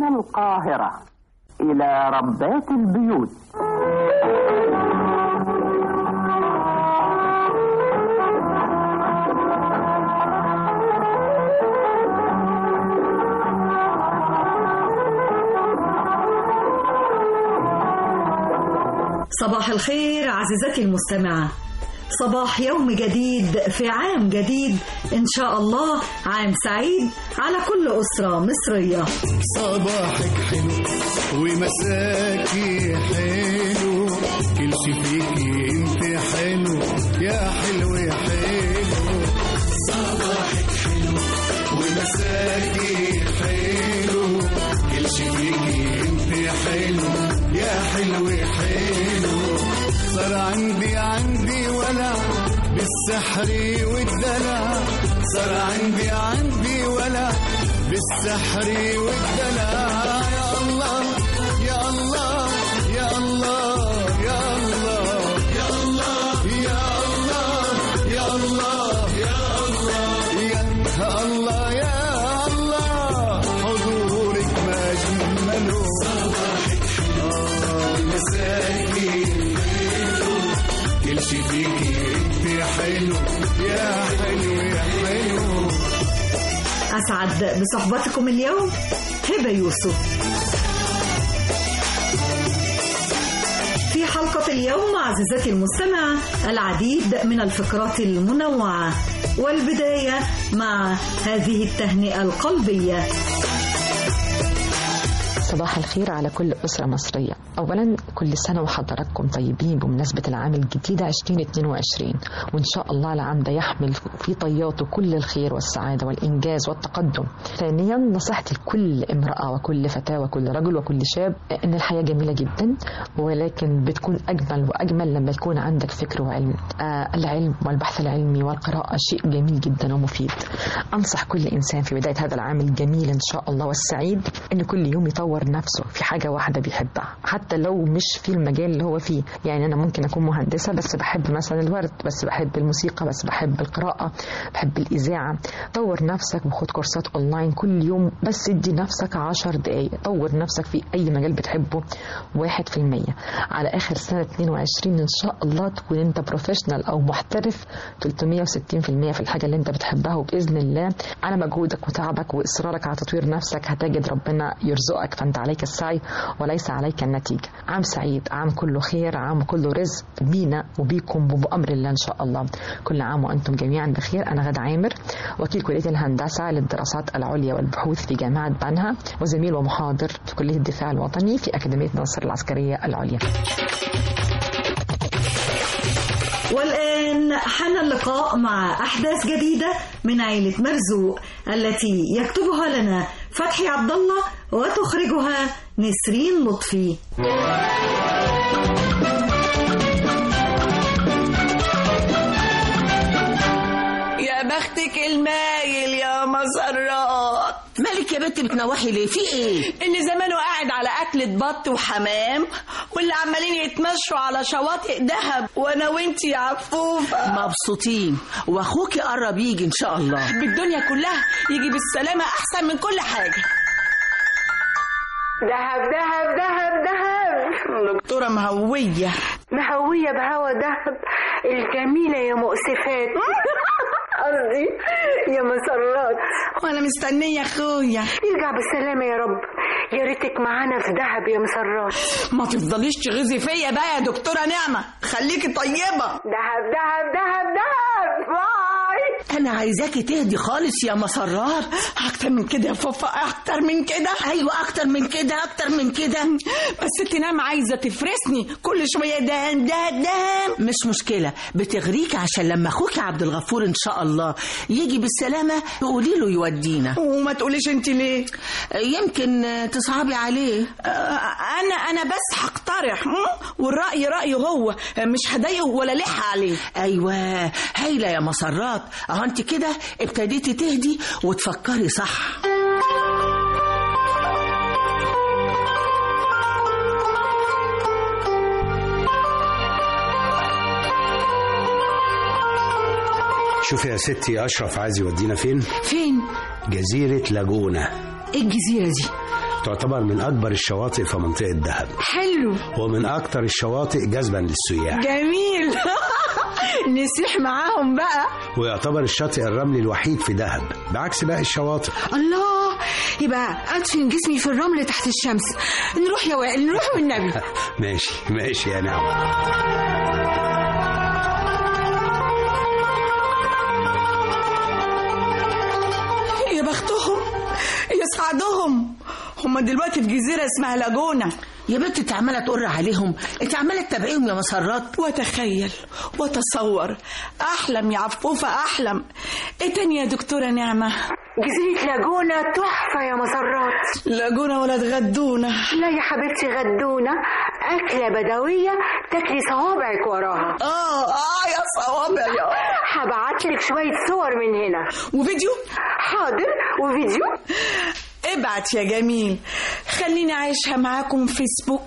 من القاهرة إلى ربات البيوت. صباح الخير عزيزتي المستمعة، صباح يوم جديد في عام جديد إن شاء الله، عام سعيد على كل أسرة مصرية. صباحك حلو ومساكي حلو، كل شي فيكي انت حلو يا حلو يا حلو. صباحك حلو ومساكي حلو، كل شي فيكي انت حلو يا حلو يا حلو. صار عندي ولا بالسحر والدلع، صار عندي ولا بالسحر والدلع. يا الله يا الله يا الله يا الله يا الله يا الله يا الله يا الله يا الله، حضورك ما جمله. صباحك حلو مساكي كل شي فيكي انت حلو يا حلو يا حلو. أسعد بصحبتكم اليوم هبة يوسف. في حلقة اليوم عزيزتي المستمعة العديد من الفقرات المنوعة، والبداية مع هذه التهنئة القلبية. صباح الخير على كل أسرة مصرية. أولا كل سنة وحضراتكم طيبين بمناسبة العام الجديد 2022، وإن شاء الله العام ده يحمل في طياته كل الخير والسعادة والإنجاز والتقدم. ثانيا نصيحتي لكل امرأة وكل فتاة وكل رجل وكل شاب إن الحياة جميلة جدا، ولكن بتكون أجمل وأجمل لما يكون عندك فكر وعلم. العلم والبحث العلمي والقراءة شيء جميل جدا ومفيد. أنصح كل إنسان في بداية هذا العام الجميل إن شاء الله والسعيد إن كل يوم يطور نفسه في حاجة واحدة بيحبها، حتى لو مش في المجال اللي هو فيه. يعني أنا ممكن أكون مهندسة بس بحب مثلا الورد، بس بحب الموسيقى، بس بحب القراءة، بحب الإذاعة. طور نفسك وخد كورسات أونلاين كل يوم، بس ادي نفسك 10 دقايق. طور نفسك في أي مجال بتحبه 1%. على آخر سنة 22 إن شاء الله تكون أنت بروفيشنال أو محترف 360% في الحاجة اللي أنت بتحبها، وبإذن الله على مجهودك وتعبك وإصرارك على تطوير نفسك هتجد ربنا يرزقك. فأنت عليك السعي وليس عليك النتيجة. عام سعيد، عام كله خير، عام كله رزق بينا وبيكم وبأمر الله إن شاء الله. كل عام وأنتم جميعا بخير. أنا غادة عامر، وكيل كلية الهندسة للدراسات العليا والبحوث في جامعة بنها، وزميل ومحاضر في كلية الدفاع الوطني في أكاديمية ناصر العسكرية العليا. والآن حان اللقاء مع أحداث جديدة من عائلة مرزوق التي يكتبها لنا فتحي عبد الله وتخرجها نسرين لطفي. يا بختك المايل يا مسرات. مالك يا بنت بتنوحي ليه؟ في ايه؟ اللي زمانه قاعد على أكلة بط وحمام، واللي عمالين يتمشوا على شواطئ دهب، وانا وانتي يا عفوفة مبسوطين، واخوكي قرب يجي ان شاء الله. بالدنيا كلها يجي بالسلامة احسن من كل حاجة. دهب دهب دهب دهب. دكتورة مهوية بهوا دهب الجميلة يا مؤسفات. قصدي يا مسرات. وانا مستنية اخويا يرجع بالسلامة يا رب. يا ريتك معانا في دهب يا مسرات. ما تفضليش تغزي فيا بقى يا دكتورة نعمة، خليكي طيبة. دهب دهب دهب دهب. باي. انا عايزاكي تهدي خالص يا مسرات. اكتر من كده يا فوفا، اكتر من كده. ايوه اكتر من كده، اكتر من كده. بس ستي نعمة عايزة تفرسني كل شوية. دهن دهن دهن. مش مشكلة، بتغريكي عشان لما اخوك عبد الغفور ان شاء الله يجي بالسلامة تقولي له يودينا. وما تقوليش انت ليه؟ يمكن تصعبي عليه. انا بس هقترح، والرأي رأيه هو، مش هضايقه ولا لح عليه. ايوه هايلة يا مسرات. اهو انت كده ابتديتي تهدي وتفكري صح. شوفي يا ستي، أشرف عايز يودينا فين؟ فين؟ جزيرة لاجونا. ايه الجزيرة دي؟ تعتبر من أكبر الشواطئ في منطقة دهب، حلو، ومن أكتر الشواطئ جذبا للسياح. جميل. نسيح معاهم بقى. ويعتبر الشاطئ الرملي الوحيد في دهب بعكس باقي الشواطئ. الله، يبقى أدفن جسمي في الرمل تحت الشمس. نروح يا وائل، نروح والنبي. ماشي ماشي يا نعم. يا بختهم، يسعدهم، هم دلوقتي في جزيرة اسمها لاجونا. يا بنت انت عماله تقر عليهم، انت عماله تتابعيهم يا مسرات. واتخيل واتصور، احلم يا عفوفه احلم. ايه تاني يا دكتوره نعمه؟ جزيرة لاجونا تحفة يا مسرات. لاجونا ولا تغدونا؟ لا يا حبيبتي، غدونا أكلة بدوية تاكلي صوابعك وراها. يا صوابعي. هبعتلك شوية صور من هنا وفيديو. حاضر، وفيديو. ابعت يا جميل، خليني عايشها معاكم فيسبوك.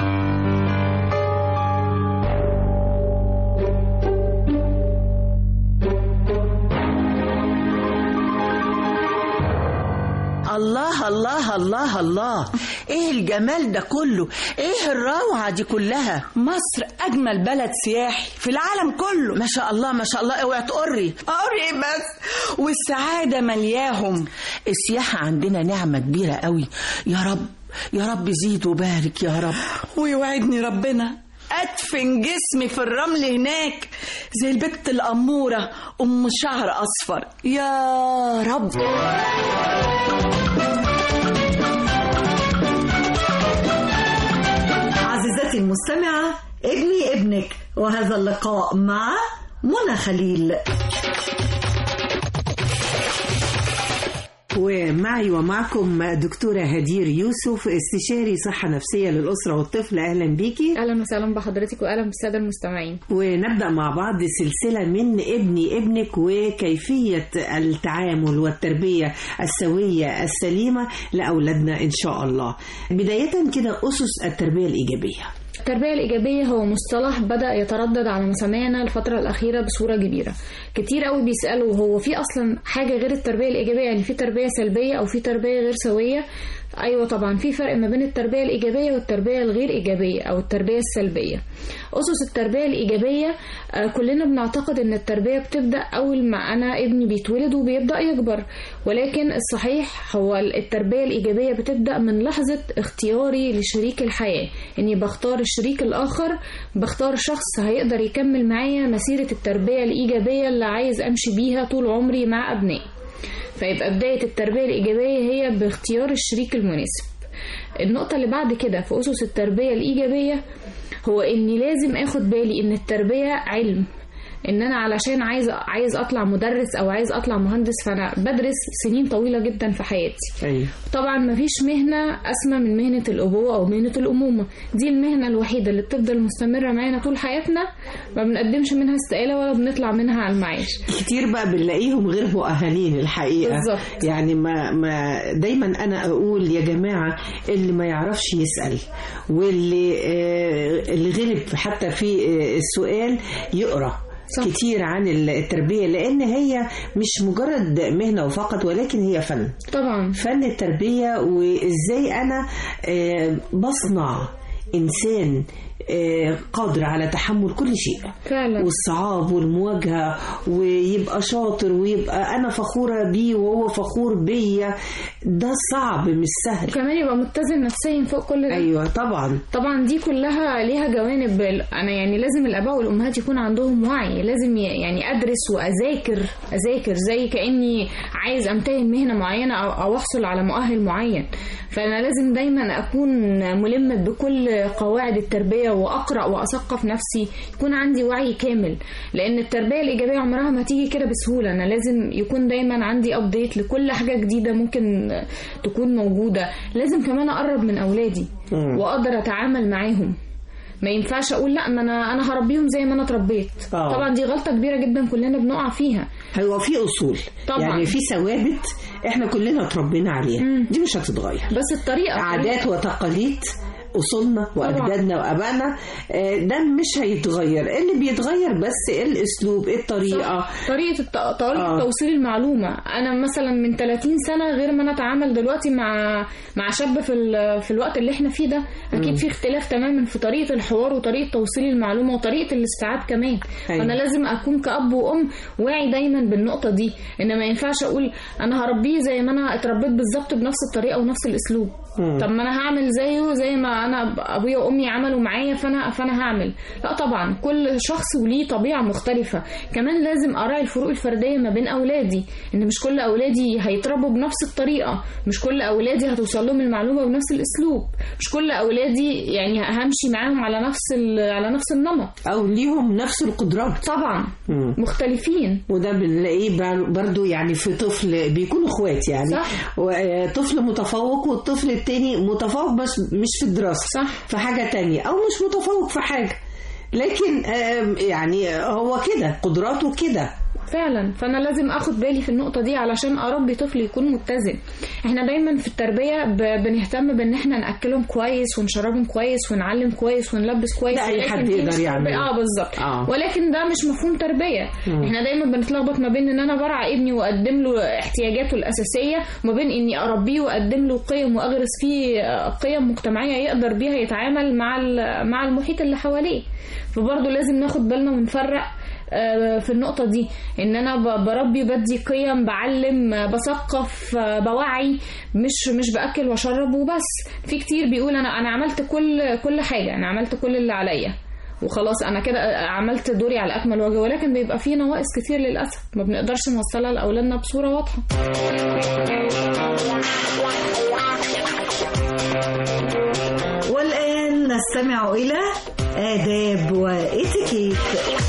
الله الله الله الله، ايه الجمال ده كله، ايه الروعة دي كلها. مصر اجمل بلد سياحي في العالم كله. ما شاء الله ما شاء الله. اوعي تقري بس. والسعادة ملياهم. السياحة عندنا نعمة كبيرة قوي. يا رب يا رب زيد وبارك يا رب. ويوعدني ربنا أدفن جسمي في الرمل هناك زي البت الأمورة أم شعر أصفر يا رب. عزيزتي المستمعة، ابني ابنك، وهذا اللقاء مع منى خليل. ومعي ومعكم دكتورة هدير يوسف، استشاري صحة نفسية للأسرة والطفل. أهلا بيكي. أهلا وسهلا بحضرتك وأهلا بالسادة المستمعين. ونبدأ مع بعض سلسلة من ابني ابنك وكيفية التعامل والتربية السوية السليمة لأولادنا إن شاء الله. بداية كده أسس التربية الإيجابية. التربية الإيجابية هو مصطلح بدأ يتردد على مسامعنا الفترة الأخيرة بصورة كبيرة. كتير قوي بيسألوا هو في أصلا حاجة غير التربية الإيجابية، يعني في تربية سلبية أو في تربية غير سوية؟ أيوة طبعا في فرق ما بين التربية الإيجابية والتربية الغير إيجابية أو التربية السلبية. أسس التربية الإيجابية كلنا بنعتقد أن التربية بتبدأ أول ما أنا ابني بيتولد وبيبدأ يكبر، ولكن الصحيح هو التربية الإيجابية بتبدأ من لحظة اختياري لشريك الحياة، أني بختار الشريك الآخر، بختار شخص هيقدر يكمل معايا مسيرة التربية الإيجابية اللي عايز أمشي بيها طول عمري مع أبنائي. فيبقى بداية التربية الإيجابية هي باختيار الشريك المناسب. النقطة اللي بعد كده في أسس التربية الإيجابية هو إني لازم أخد بالي إن التربية علم، ان انا علشان عايز اطلع مدرس او عايز اطلع مهندس فانا بدرس سنين طويله جدا في حياتي. أيوة. طبعا مفيش مهنه اسمى من مهنه الابوه او مهنه الامومه، دي المهنه الوحيده اللي بتفضل مستمره معانا طول حياتنا، ما بنقدمش منها استقاله ولا بنطلع منها على المعاش. كتير بقى بنلاقيهم غير مؤهلين الحقيقه. بالظبط. يعني ما دايما انا اقول يا جماعه اللي ما يعرفش يسال، واللي غلب حتى في السؤال يقرا صح. كتير عن التربية، لأن هي مش مجرد مهنة وفقط، ولكن هي فن. طبعا فن التربية، وإزاي أنا بصنع إنسان قادر على تحمل كل شيء فعلا، والصعاب والمواجهة، ويبقى شاطر، ويبقى أنا فخورة بيه وهو فخور بيا. ده صعب مش سهل. وكمان يبقى متزن نفسيا فوق كل ده. أيوة طبعا دي كلها ليها جوانب. أنا يعني لازم الآباء والأمهات يكون عندهم وعي، لازم يعني أدرس وأذاكر زي كأني عايز أمتهن مهنة معينة أو أحصل على مؤهل معين. فأنا لازم دايما أكون ملم بكل قواعد التربية وأقرأ وأثقف نفسي، يكون عندي وعي كامل، لأن التربية الإيجابية عمرها ما تيجي كده بسهولة. أنا لازم يكون دايما عندي أبديت لكل حاجة جديدة ممكن تكون موجودة. لازم كمان أقرب من أولادي وأقدر أتعامل معاهم. ما ينفعش أقول لا ما أنا هربيهم زي ما أنا اتربيت. طبعا دي غلطة كبيرة جدا كلنا بنقع فيها. هو في أصول طبعا، يعني في ثوابت احنا كلنا اتربينا عليها، دي مش هتتغير، بس الطريقة عادات وتقاليد أصولنا وأجدادنا وأبائنا، ده مش هيتغير. اللي بيتغير بس الأسلوب، الطريقة، طريقة توصيل المعلومة. أنا مثلا من 30 سنة غير ما نتعامل دلوقتي مع شاب في الوقت اللي احنا فيه ده. أكيد في اختلاف تماما في طريقة الحوار وطريقة توصيل المعلومة وطريقة الاستيعاب كمان. فأنا لازم أكون كأب وأم واعي دايما بالنقطة دي، إن ما ينفعش أقول أنا هربيه زي ما أنا اتربيت بالظبط بنفس الطريقة ونفس الأسلوب. طب ما أنا هعمل زيه زي ما أنا أبويا وأمي عملوا معايا، فأنا هعمل. لا طبعا، كل شخص وليه طبيعة مختلفة. كمان لازم أراعي الفروق الفردية ما بين أولادي، إن مش كل أولادي هيتربوا بنفس الطريقة، مش كل أولادي هتوصل لهم المعلومة بنفس الأسلوب، مش كل أولادي يعني همشي معاهم على نفس النمط أو ليهم نفس القدرات. طبعا مختلفين. وده بنلاقيه برضو يعني في طفل بيكونوا اخوات يعني. صح. طفل متفوق والطفل التاني متفوق بس مش في الدراسة، صح، في حاجة تانية، أو مش متفوق في حاجة، لكن يعني هو كده قدراته كده فعلا. فانا لازم اخد بالي في النقطه دي علشان اربي طفل يكون متزن. احنا دايما في التربيه بنهتم بان احنا ناكلهم كويس ونشربهم كويس ونعلم كويس ونلبس كويس. لا اي حد يقدر يعمل. بالظبط. ولكن ده مش مفهوم تربيه. احنا دايما بنتلخبط ما بين ان انا برعى ابني واقدم له احتياجاته الاساسيه، وما بين اني اربيه واقدم له قيم واغرس فيه قيم مجتمعيه يقدر بيها يتعامل مع المحيط اللي حواليه. فبرضه لازم ناخد بالنا ونفرق في النقطة دي، ان انا بربي بدي قيم، بعلم، بثقف، بوعي، مش باكل واشرب وبس. في كتير بيقول انا عملت كل حاجة، انا عملت كل اللي عليا وخلاص انا كده عملت دوري على اكمل وجه، ولكن بيبقى فيه نواقص كتير للاسف ما بنقدرش نوصلها لاولادنا بصورة واضحة. والآن نستمع إلى آداب وإتيكيت.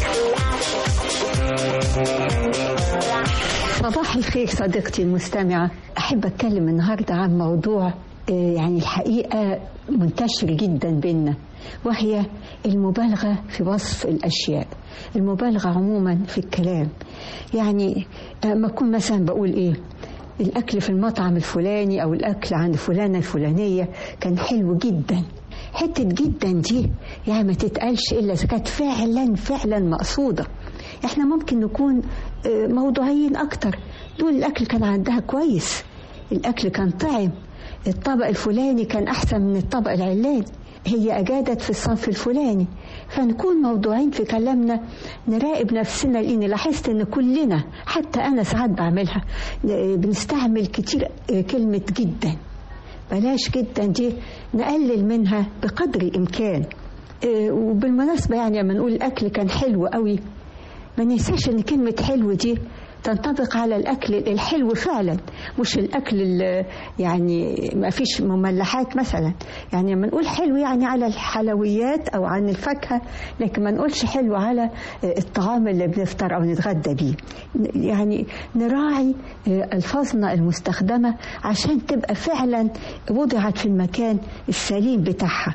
صباح الخير صديقتي المستمعة. أحب أتكلم النهاردة عن موضوع يعني الحقيقة منتشر جدا بينا، وهي المبالغة في وصف الأشياء، المبالغة عموما في الكلام. يعني ما أكون مثلا بقول الأكل في المطعم الفلاني أو الأكل عند فلانة الفلانية كان حلو جدا، حتة جدا دي يعني ما تتقالش إلا إذا كانت فعلا مقصودة. احنا ممكن نكون موضوعيين أكتر، دول الأكل كان عندها كويس، الأكل كان طعم، الطبق الفلاني كان أحسن من الطبق العلاني، هي أجادت في الصنف الفلاني. فنكون موضوعين في كلامنا، نراقب نفسنا، لأني لاحظت أن كلنا حتى أنا ساعات بعملها بنستعمل كتير كلمة جدا. بلاش جدا دي نقلل منها بقدر الإمكان. وبالمناسبة يعني لما نقول الأكل كان حلو قوي، ما ننساش أن كلمة حلو دي تنطبق على الأكل الحلو فعلا، مش الأكل يعني ما فيش مملحات مثلا. يعني لما نقول حلو يعني على الحلويات أو عن الفاكهة، لكن ما نقولش حلو على الطعام اللي بنفطر أو نتغدى بيه. يعني نراعي ألفاظنا المستخدمة عشان تبقى فعلا وضعت في المكان السليم بتاعها.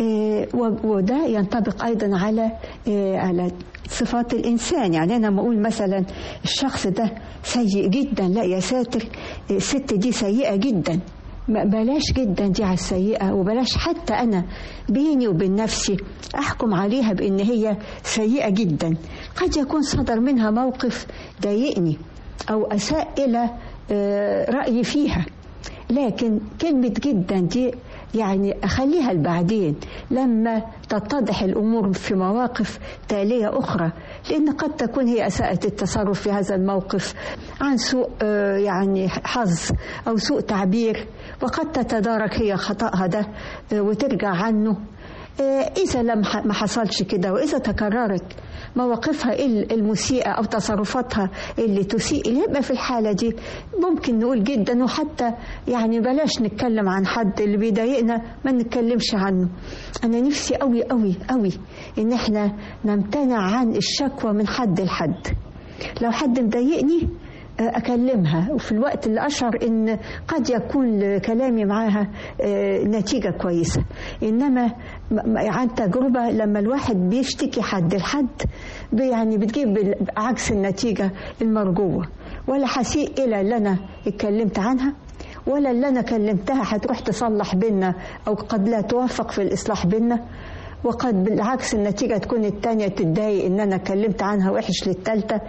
وده ينطبق أيضا على صفات الإنسان. يعني أنا ما أقول مثلا الشخص ده سيء جدا، لا يا ساتر الست دي سيئة جدا، بلاش جدا دي على السيئة، وبلاش حتى أنا بيني وبين نفسي أحكم عليها بأن هي سيئة جدا. قد يكون صدر منها موقف ضايقني أو أساء إلى رأيي فيها، لكن كلمة جدا دي يعني أخليها لبعدين لما تتضح الأمور في مواقف تالية أخرى، لأن قد تكون هي أساءت التصرف في هذا الموقف عن سوء يعني حظ أو سوء تعبير، وقد تتدارك هي خطأها ده وترجع عنه. إذا ما حصلش كده، وإذا تكررت مواقفها المسيئة أو تصرفاتها اللي تسيء إليه، يبقى في الحالة دي ممكن نقول جدا. وحتى يعني بلاش نتكلم عن حد اللي بيضايقنا، ما نتكلمش عنه. أنا نفسي قوي قوي قوي إن احنا نمتنع عن الشكوى من حد لحد. لو حد مضايقني أكلمها، وفي الوقت اللي أشعر إن قد يكون كلامي معاها نتيجة كويسة. إنما عن تجربة لما الواحد بيشتكي حد لحد يعني بتجيب عكس النتيجة المرجوة، ولا حسيء إلى اللي أنا اتكلمت عنها ولا اللي أنا كلمتها هتروح تصلح بينا أو قد لا توافق في الإصلاح بينا، وقد بالعكس النتيجة تكون التانية تتضايق إن أنا كلمت عنها وحش للتالتة.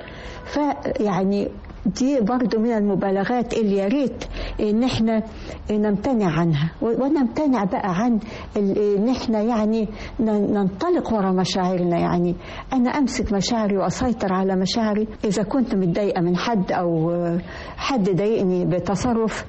فيعني دي برضو من المبالغات اللي ياريت ان احنا نمتنع عنها، ونمتنع بقى عن ان احنا يعني ننطلق ورا مشاعرنا. يعني انا امسك مشاعري واسيطر على مشاعري. اذا كنت متضايقة من حد او حد ضايقني بتصرف،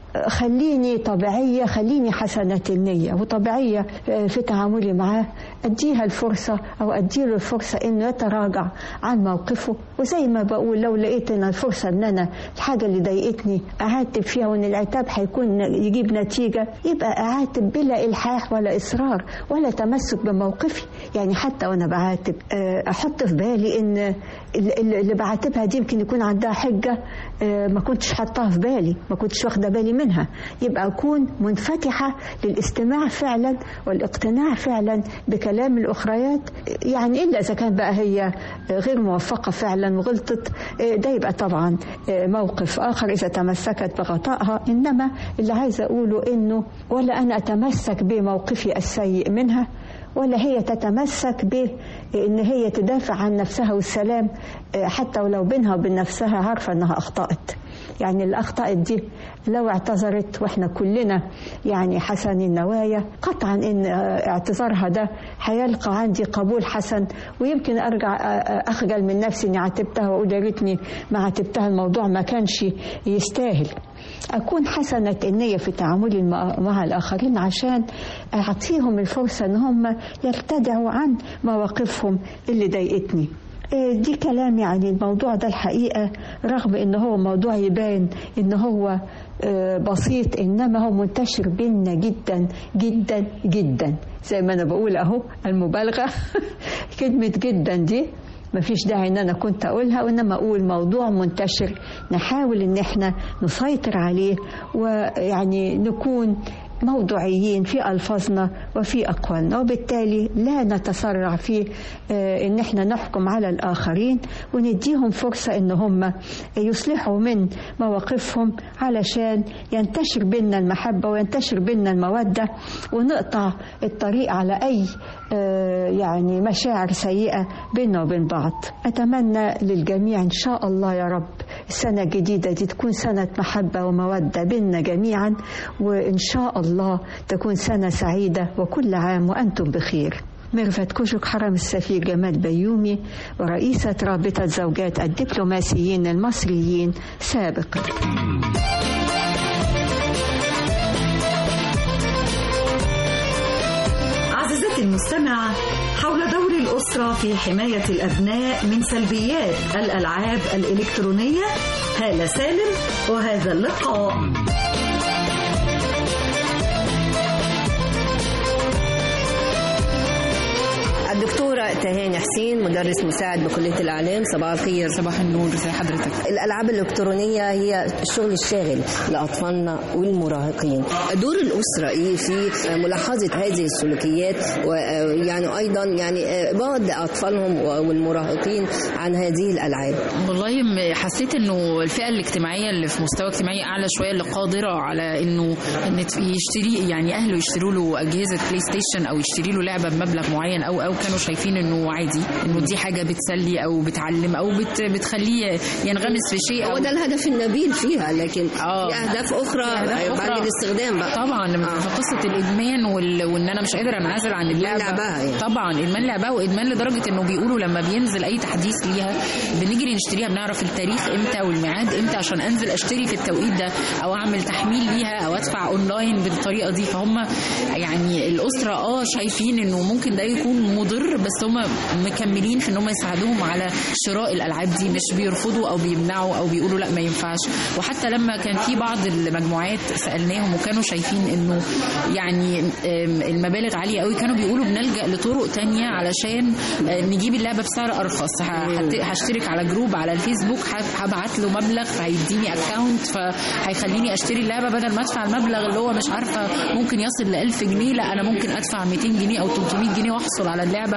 خليني طبيعية، خليني حسنة النية وطبيعية في تعاملي معاه، أديها الفرصة أو أديله الفرصة إنه يتراجع عن موقفه. وزي ما بقول لو لقيت إن الفرصة إن أنا الحاجة اللي ضايقتني أعاتب فيها وإن العتاب هيكون يجيب نتيجة، يبقى أعاتب بلا إلحاح ولا إصرار ولا تمسك بموقفي. يعني حتى وأنا بعاتب أحط في بالي إن اللي بعاتبها دي يمكن يكون عندها حجة ما كنتش حطها في بالي، ما كنتش واخدة بالي منها. يبقى أكون منفتحة للاستماع فعلا والاقتناع فعلا بكلام الأخريات. يعني إلا إذا كان بقى هي غير موفقة فعلا وغلطت، ده يبقى طبعا موقف آخر إذا تمسكت بغطائها. إنما اللي عايزة أقوله إنه ولا أنا أتمسك بموقفي السيء منها، ولا هي تتمسك به إن هي تدافع عن نفسها والسلام، حتى ولو بينها وبين نفسها عارفة أنها أخطأت. يعني الأخطاء دي لو اعتذرت وإحنا كلنا يعني حسن النوايا، قطعا إن اعتذارها ده هيلقى عندي قبول حسن، ويمكن أرجع أخجل من نفسي إني عاتبتها وأقول يا ريتني ما عاتبتها، الموضوع ما كانش يستاهل. أكون حسنة النية في تعاملي مع الآخرين عشان أعطيهم الفرصة إن هم يرتدعوا عن مواقفهم اللي ضايقتني. دي كلام يعني الموضوع ده الحقيقة رغم إن هو موضوع يبان إن هو بسيط، إنما هو منتشر بينا جدا جدا جدا. زي ما أنا بقول أهو المبالغة كلمة جدا دي مفيش داعي ان انا كنت اقولها، وانما اقول موضوع منتشر نحاول ان احنا نسيطر عليه، ويعني نكون موضوعيين في ألفاظنا وفي أقوالنا، وبالتالي لا نتسرع في إن احنا نحكم على الآخرين، ونديهم فرصة إن هم يصلحوا من مواقفهم علشان ينتشر بيننا المحبة وينتشر بيننا المودة، ونقطع الطريق على أي يعني مشاعر سيئة بيننا وبين بعض. أتمنى للجميع إن شاء الله يا رب السنة الجديدة دي تكون سنة محبة ومودة بيننا جميعا، وإن شاء الله تكون سنة سعيدة، وكل عام وأنتم بخير. ميرفت كوشك، حرم السفير جمال بيومي، ورئيسة رابطة زوجات الدبلوماسيين المصريين سابقا. عزيزتي المستمعة، حول دور الأسرة في حماية الأبناء من سلبيات الألعاب الإلكترونية، هالة سالم وهذا اللقاء. الدكتورة تهاني حسين، مدرس مساعد بكلية الإعلام. صباح الخير. صباح النور، ازي حضرتك؟ الألعاب الإلكترونية هي الشغل الشاغل لأطفالنا والمراهقين. دور الأسرة إيه في ملاحظة هذه السلوكيات، ويعني أيضا يعني بعد أطفالهم والمراهقين عن هذه الألعاب؟ والله حسيت إنه الفئة الاجتماعية اللي في مستوى اجتماعي أعلى شوية اللي قادرة على إنه يشتري، يعني أهله يشتروا له أجهزة بلاي ستيشن أو يشتري له لعبة بمبلغ معين، أو كانوا شايفين انه عادي، انه دي حاجه بتسلي او بتعلم او بتخليه ينغمس في شيء. هو ده الهدف النبيل فيها، لكن في اهداف اخرى بعد الاستخدام بقى. طبعا في قصه الادمان وان انا مش قادر انعزل عن اللعبه. يعني. طبعا ادمان لعبها، وادمان لدرجه انه بيقولوا لما بينزل اي تحديث ليها بنجري نشتريها، بنعرف التاريخ امتى والميعاد امتى عشان انزل اشتري في التوقيت ده، او اعمل تحميل ليها او ادفع اونلاين بالطريقه دي. فهم يعني الاسره شايفين انه ممكن ده يكون مضر، بس هم مكملين في انهم يساعدوهم على شراء الالعاب دي، مش بيرفضوا او بيمنعوا او بيقولوا لا ما ينفعش. وحتى لما كان في بعض المجموعات سالناهم وكانوا شايفين انه يعني المبالغ عاليه قوي، كانوا بيقولوا بنلجأ لطرق تانية علشان نجيب اللعبه بسعر ارخص. هشترك على جروب على الفيسبوك، هبعت له مبلغ فهيديني اكاونت فهيخليني اشتري اللعبه، بدل ما ادفع المبلغ اللي هو مش عارفه ممكن يصل ل 1000 جنيه، لا انا ممكن ادفع 200 جنيه او 300 جنيه واحصل على اللعبه وابقى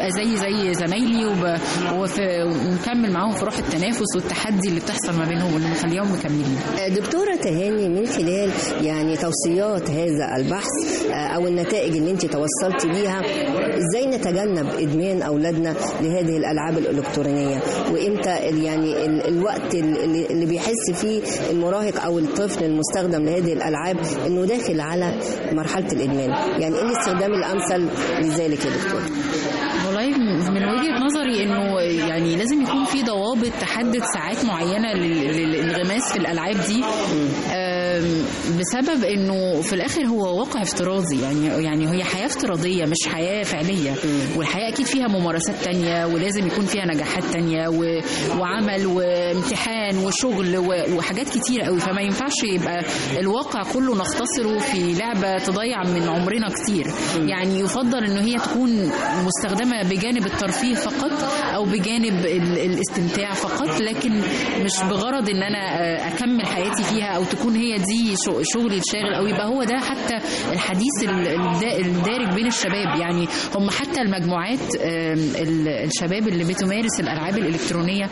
ابقى زي زمايلي ونكمل معاهم في روح التنافس والتحدي اللي بتحصل ما بينهم واللي مخليهم مكملين. دكتورة تهاني، من خلال يعني توصيات هذا البحث او النتائج اللي انت توصلتي ليها، ازاي نتجنب ادمان اولادنا لهذه الالعاب الالكترونيه؟ وامتى يعني الوقت اللي بيحس فيه المراهق او الطفل المستخدم لهذه الالعاب انه داخل على مرحله الادمان؟ يعني ايه الاستخدام الامثل لذلك يا دكتور؟ والله من وجهة نظري انه يعني لازم يكون في ضوابط تحدد ساعات معينة للانغماس في الالعاب دي، بسبب انه في الاخر هو واقع افتراضي، يعني هي حياة افتراضية مش حياة فعلية، والحياة اكيد فيها ممارسات تانية ولازم يكون فيها نجاحات تانية وعمل وامتحان وشغل وحاجات كتيرة قوي، فما ينفعش يبقى الواقع كله نختصره في لعبة تضيع من عمرنا كتير. يعني يفضل انه هي تكون مستخدمة بجانب الترفيه فقط او بجانب الاستمتاع فقط، لكن مش بغرض ان انا اكمل حياتي فيها او تكون هي دي شغلي الشاغل، او يبقى هو ده حتى الحديث الدارج بين الشباب. يعني هم حتى المجموعات الشباب اللي بتمارس الالعاب الالكترونيه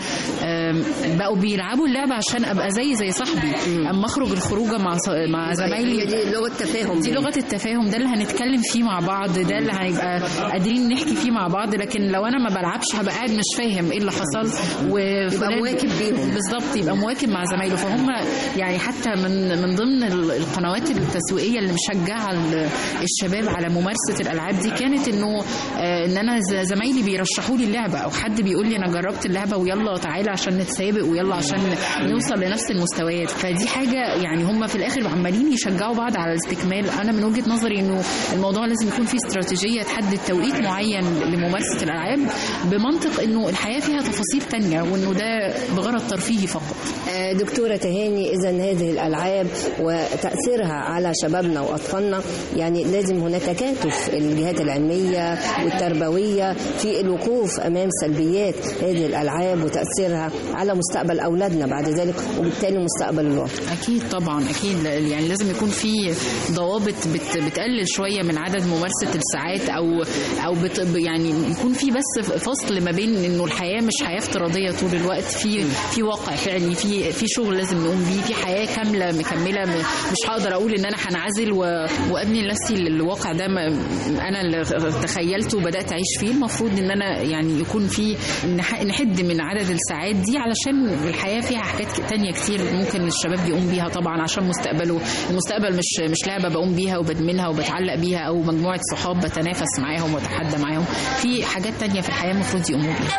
بقوا بيلعبوا اللعبه عشان ابقى زي صاحبي، اما اخرج الخروجه مع زمايلي. دي لغه التفاهم، دي لغه التفاهم، ده اللي هنتكلم فيه مع بعض، ده اللي هنبقى قادرين نحكي فيه مع بعض. لكن لو انا ما بلعبش هبقى قاعد مش فاهم ايه اللي حصل، يبقى مواكب بيهم بالظبط، يبقى مواكب مع زمايله. فهم يعني حتى من ضمن القنوات التسويقيه اللي مشجعه الشباب على ممارسه الالعاب دي كانت انه ان انا زمايلي بيرشحوا لي اللعبه، او حد بيقول لي انا جربت اللعبه ويلا تعالى عشان نتسابق ويلا عشان نوصل لنفس المستويات. فدي حاجه يعني هم في الاخر عمالين يشجعوا بعض على الاستكمال. انا من وجهه نظري انه الموضوع لازم يكون فيه استراتيجيه تحدد توقيت معين لممارسه الالعاب بمنطق انه الحياه فيها تفاصيل تانية وانه ده بغرض ترفيهي فقط. دكتوره تهاني، اذا هذه الالعاب وتاثيرها على شبابنا واطفالنا، يعني لازم هناك تكاتف الجهات العلميه والتربويه في الوقوف امام سلبيات هذه الالعاب وتاثيرها على مستقبل اولادنا بعد ذلك وبالتالي مستقبل الوطن. اكيد طبعا، اكيد يعني لازم يكون في ضوابط بتقلل شويه من عدد ممارسه الساعات او يعني يكون في بس فصل ما بين انه الحياه مش حياه افتراضيه طول الوقت، في واقع فعلي، في شغل لازم نقوم بيه، في حياه كامله مكمله. مش هقدر اقول ان انا هنعزل وابني لنفسي الواقع ده انا اللي تخيلته وبدات اعيش فيه. المفروض ان انا يعني يكون في نحد من عدد الساعات دي علشان الحياه فيها حاجات تانية كتير ممكن الشباب يقوم بيها طبعا عشان مستقبله. المستقبل مش لعبه بقوم بيها وبدمنها وبتعلق بيها او مجموعه صحاب بتنافس معاهم واتحدى معاهم، في حاجات تانية في الحياه المفروض يقوموا بيها.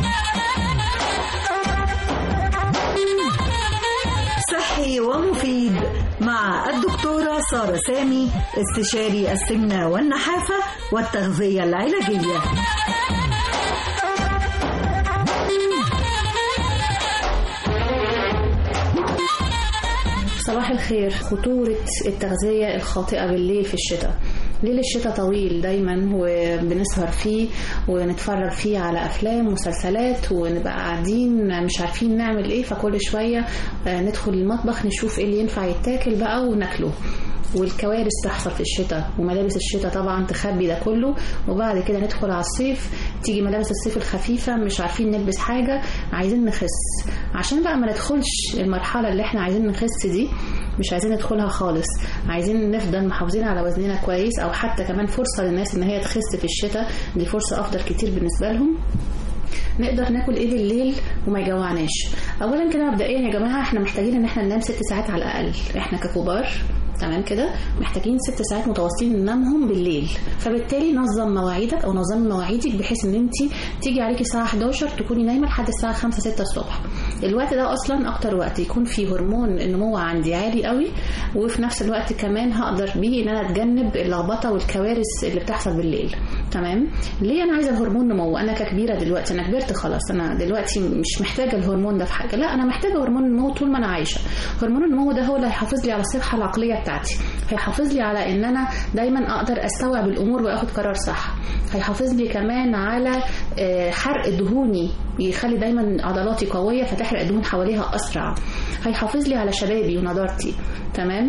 صحي ومفيد مع الدكتورة سارة سامي، استشاري السمنة والنحافة والتغذية العلاجية. صباح الخير. خطورة التغذية الخاطئة بالليل في الشتاء. ليل الشتاء طويل دايما وبنسهر فيه ونتفرج فيه على أفلام ومسلسلات ونبقى قاعدين مش عارفين نعمل ايه، فكل شوية ندخل المطبخ نشوف ايه اللي ينفع يتاكل بقى وناكله. والكوارث تحصل في الشتاء وملابس الشتاء طبعا تخبي ده كله. وبعد كده ندخل على الصيف، تيجي ملابس الصيف الخفيفة مش عارفين نلبس حاجة، عايزين نخس. عشان بقى ما ندخلش المرحلة اللي احنا عايزين نخس دي، مش عايزين ندخلها خالص، عايزين نفضل محافظين على وزننا كويس، او حتى كمان فرصة للناس ان هي تخس في الشتاء، دي فرصة افضل كتير بالنسبة لهم. نقدر ناكل ايه بالليل وما يجوعناش؟ اولا كده مبدئيا يا جماعة احنا محتاجين ان احنا ننام 6 ساعات على الاقل، احنا ككبار تمام كده محتاجين 6 ساعات متواصلين ننامهم بالليل. فبالتالي نظم مواعيدك او نظم مواعيدك بحيث ان انت تيجي عليكي الساعه 11 تكوني نايمه لحد الساعه 5 6 الصبح. الوقت ده اصلا اكتر وقت يكون فيه هرمون النمو عندي عالي قوي، وفي نفس الوقت كمان هقدر بيه ان انا اتجنب اللخبطه والكوارث اللي بتحصل بالليل. تمام؟ ليه انا عايزه هرمون نمو؟ انا ككبيره دلوقتي، انا كبرت خلاص، انا دلوقتي مش محتاجه الهرمون ده في حاجه، لا انا محتاجه هرمون النمو طول ما انا عايشه. هرمون النمو ده هو اللي هيحافظ لي على الصحه العقليه بتاعتي، هيحافظ لي على ان انا دايما اقدر استوعب الامور واخد قرار صح، هيحافظ لي كمان على حرق دهوني، يخلي دايما عضلاتي قويه فتحرق الدهون حواليها اسرع، هيحافظ لي على شبابي ونضارتي. تمام؟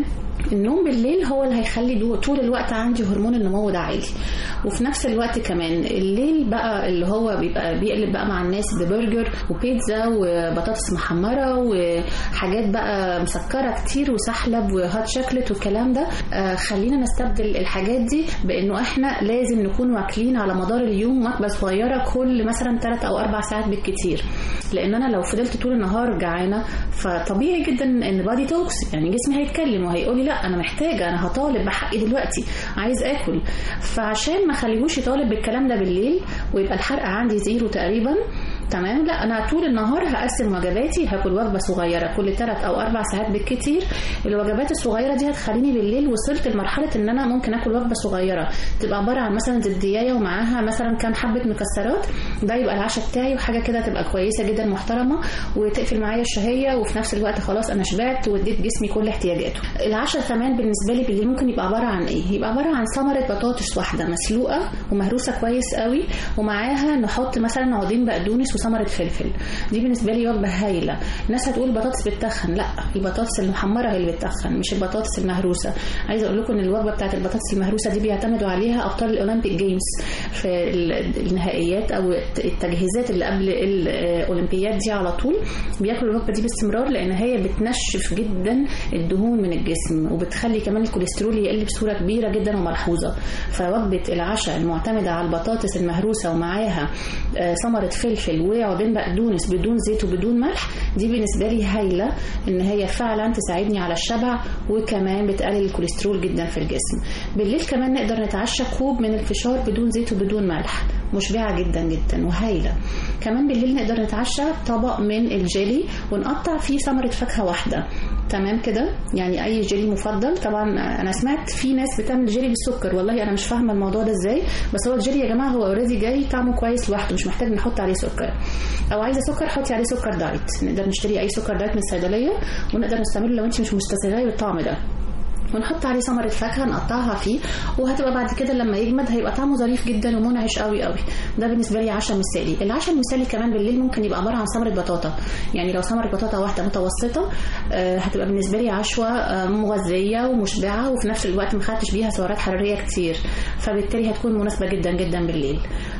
النوم بالليل هو اللي هيخلي طول الوقت عندي هرمون النمو ده عالي. وفي نفس الوقت كمان الليل بقى اللي هو بيبقى بيقلب بقى مع الناس ببرجر وبيتزا وبطاطس محمرة وحاجات بقى مسكرة كتير وسحلب وهات شوكليت والكلام ده. خلينا نستبدل الحاجات دي بانه احنا لازم نكون واكلين على مدار اليوم وجبة صغيرة كل مثلا 3 أو 4 ساعات بالكتير. لان انا لو فضلت طول النهار جعانة فطبيعي جدا ان بادي توكس، يعني جسمي هيتكلم وهيقول لي لا انا محتاجة، انا هطالب بحقي دلوقتي، عايز اكل. فعشان ما خليهوش يطالب بالكلام ده بالليل ويبقى الحرق عندي 0 تقريبا، تمام، لا انا طول النهار هقسم وجباتي، هاكل وجبه صغيره كل 3 أو 4 ساعات بالكتير. الوجبات الصغيره دي هتخليني بالليل وصلت لمرحله ان انا ممكن اكل وجبه صغيره تبقى عباره عن مثلا زبدية ومعاها مثلا كام حبه مكسرات، ده يبقى العشاء بتاعي، وحاجه كده تبقى كويسه جدا محترمه وتقفل معايا الشهيه، وفي نفس الوقت خلاص انا شبعت واديت جسمي كل احتياجاته. العشاء كمان بالنسبه لي بالليل ممكن يبقى عباره عن ايه؟ يبقى عباره عن ثمره بطاطس واحده مسلوقه ومهروسه كويس قوي، ومعاها نحط مثلا عودين بقدونس وثمره فلفل. دي بالنسبه لي وجبه هايله. الناس هتقول البطاطس بتتخن، لا، البطاطس المحمره هي اللي بتتخن مش البطاطس المهروسه. عايزه اقول لكم ان الوجبه بتاعت البطاطس المهروسه دي بيعتمدوا عليها ابطال الاولمبيك جيمز في النهائيات او التجهيزات اللي قبل الاولمبياد دي على طول، بياكلوا الوجبه دي باستمرار لان هي بتنشف جدا الدهون من الجسم وبتخلي كمان الكوليسترول يقل بصوره كبيره جدا وملحوظه. فوجبه العشاء المعتمده على البطاطس المهروسه ومعاها ثمره فلفل وعودين بقدونس بدون زيت وبدون ملح، دي بالنسبه لي هايله ان هي فعلا تساعدني على الشبع وكمان بتقلل الكوليسترول جدا في الجسم. بالليل كمان نقدر نتعشى كوب من الفشار بدون زيت وبدون ملح، مشبعه جدا جدا وهايله. كمان بالليل نقدر نتعشى طبق من الجيلي ونقطع فيه ثمره فاكهه واحده، تمام كده، يعني اي جيلي مفضل. طبعا انا سمعت في ناس بتعمل جيلي بالسكر، والله انا مش فاهمه الموضوع ده ازاي، بس هو الجيلي يا جماعه هو اوريدي جاي طعمه كويس لوحده، مش محتاج نحط عليه سكر. او عايزه سكر حطي عليه سكر دايت، نقدر نشتري اي سكر دايت من الصيدليه ونقدر نستعمله لو انت مش مستساغه بالطعم ده، ونحط عليه ثمره فاكهه نقطعها فيه، وهتبقى بعد كده لما يجمد هيبقى طعمه ظريف جدا ومنعش قوي قوي. ده بالنسبه لي عشاء مثالي. العشاء المثالي كمان بالليل ممكن يبقى عباره عن ثمره بطاطا، يعني لو ثمره بطاطا واحده متوسطه هتبقى بالنسبه لي عشوه مغذيه ومشبعه وفي نفس الوقت ما خدتش بيها سعرات حراريه كتير، فبالتالي هتكون مناسبه جدا جدا بالليل.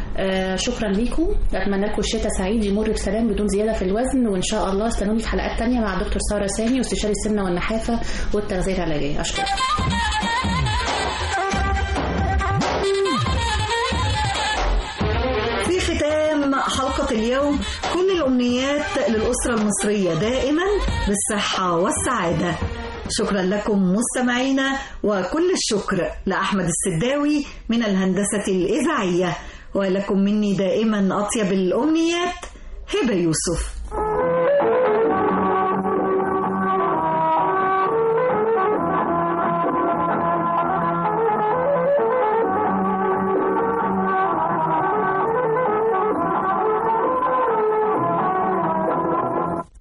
شكرا لكم، اتمنى لكم الشتاء سعيد يمر بسلام بدون زياده في الوزن، وان شاء الله استنوني في حلقات تانية مع دكتور ساره سامي واستشاري السمنه والنحافه والتغذيه العلاجيه. اشكرك. في ختام حلقه اليوم كل الامنيات للاسره المصريه دائما بالصحه والسعاده. شكرا لكم مستمعينا، وكل الشكر لأحمد السداوي من الهندسة الإذاعية، ولكم مني دائما أطيب الأمنيات، هبة يوسف.